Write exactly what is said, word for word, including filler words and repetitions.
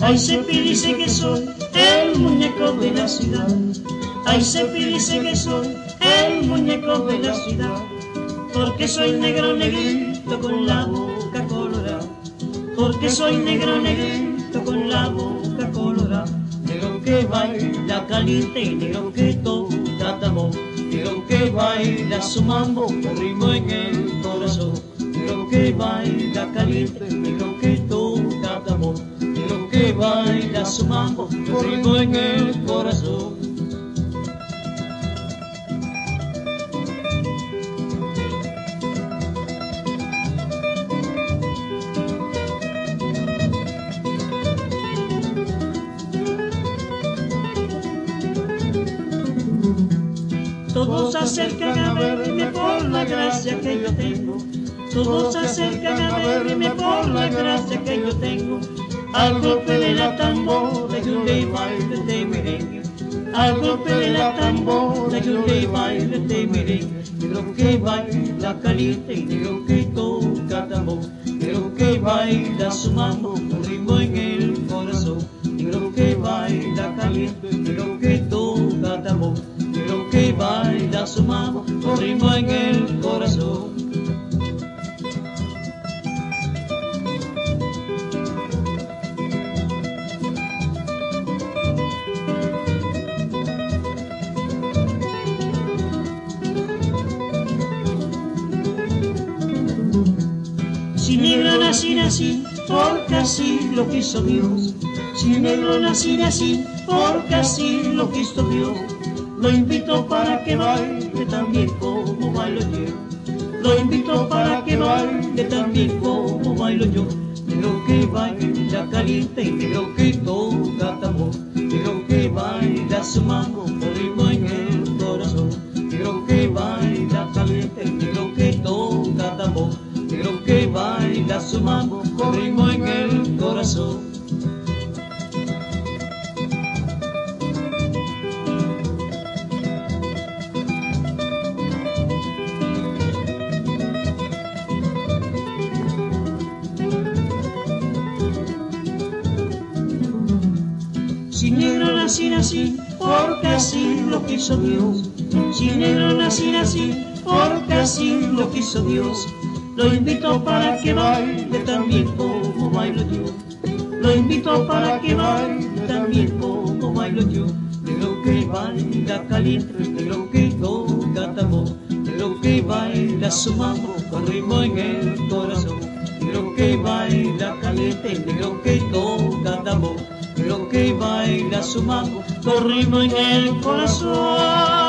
Ay, Cepi dice que soy el muñeco de la ciudad. Ay, Cepi dice que soy el muñeco de la ciudad. Porque soy negro negrito con la boca colorada. Porque soy negro negrito con la boca colorada. Negro que baila caliente y negro que toca tambor. Negro que baila su mambo con ritmo en el corazón. Negro que baila caliente, negro que toca tambor. Negro que baila su mambo con ritmo en el corazón. Todos se acercan a verme por la gracia que yo tengo. Todos se acercan a verme por la gracia que yo tengo. Al golpe de la tambora yo le bailo este merengue. Al golpe de la tambora yo le bailo este merengue. Negro que baila caliente y negro que toca tambor. Negro que baila su mambo con ritmo en el corazón. Negro que baila caliente, negro que toca tambor. Negro que baila su mambo con ritmo en el corazón. Si negro nací, nací, porque así lo quiso Dios. Si negro nací, nací, porque así lo quiso Dios. Lo invito para que baile también como bailo yo. Lo invito para que baile también como bailo yo. Negro que baila caliente y negro que toca tambor. Negro que baila su mambo con ritmo en el corazón. Negro que baila caliente y negro que toca tambor. Negro que baila su mambo con ritmo en el corazón. Si negro nací, nací, porque así lo quiso Dios. Si negro nací, nací, porque así lo quiso Dios. Lo invito para que baile también como bailo yo. Lo invito para que baile también como bailo yo. Negro que baila caliente, negro que toca tambor. Negro que baila su mambo con ritmo en el corazón. Negro que baila caliente, negro que toca tambor. Negro que baila su mambo con ritmo en el corazón.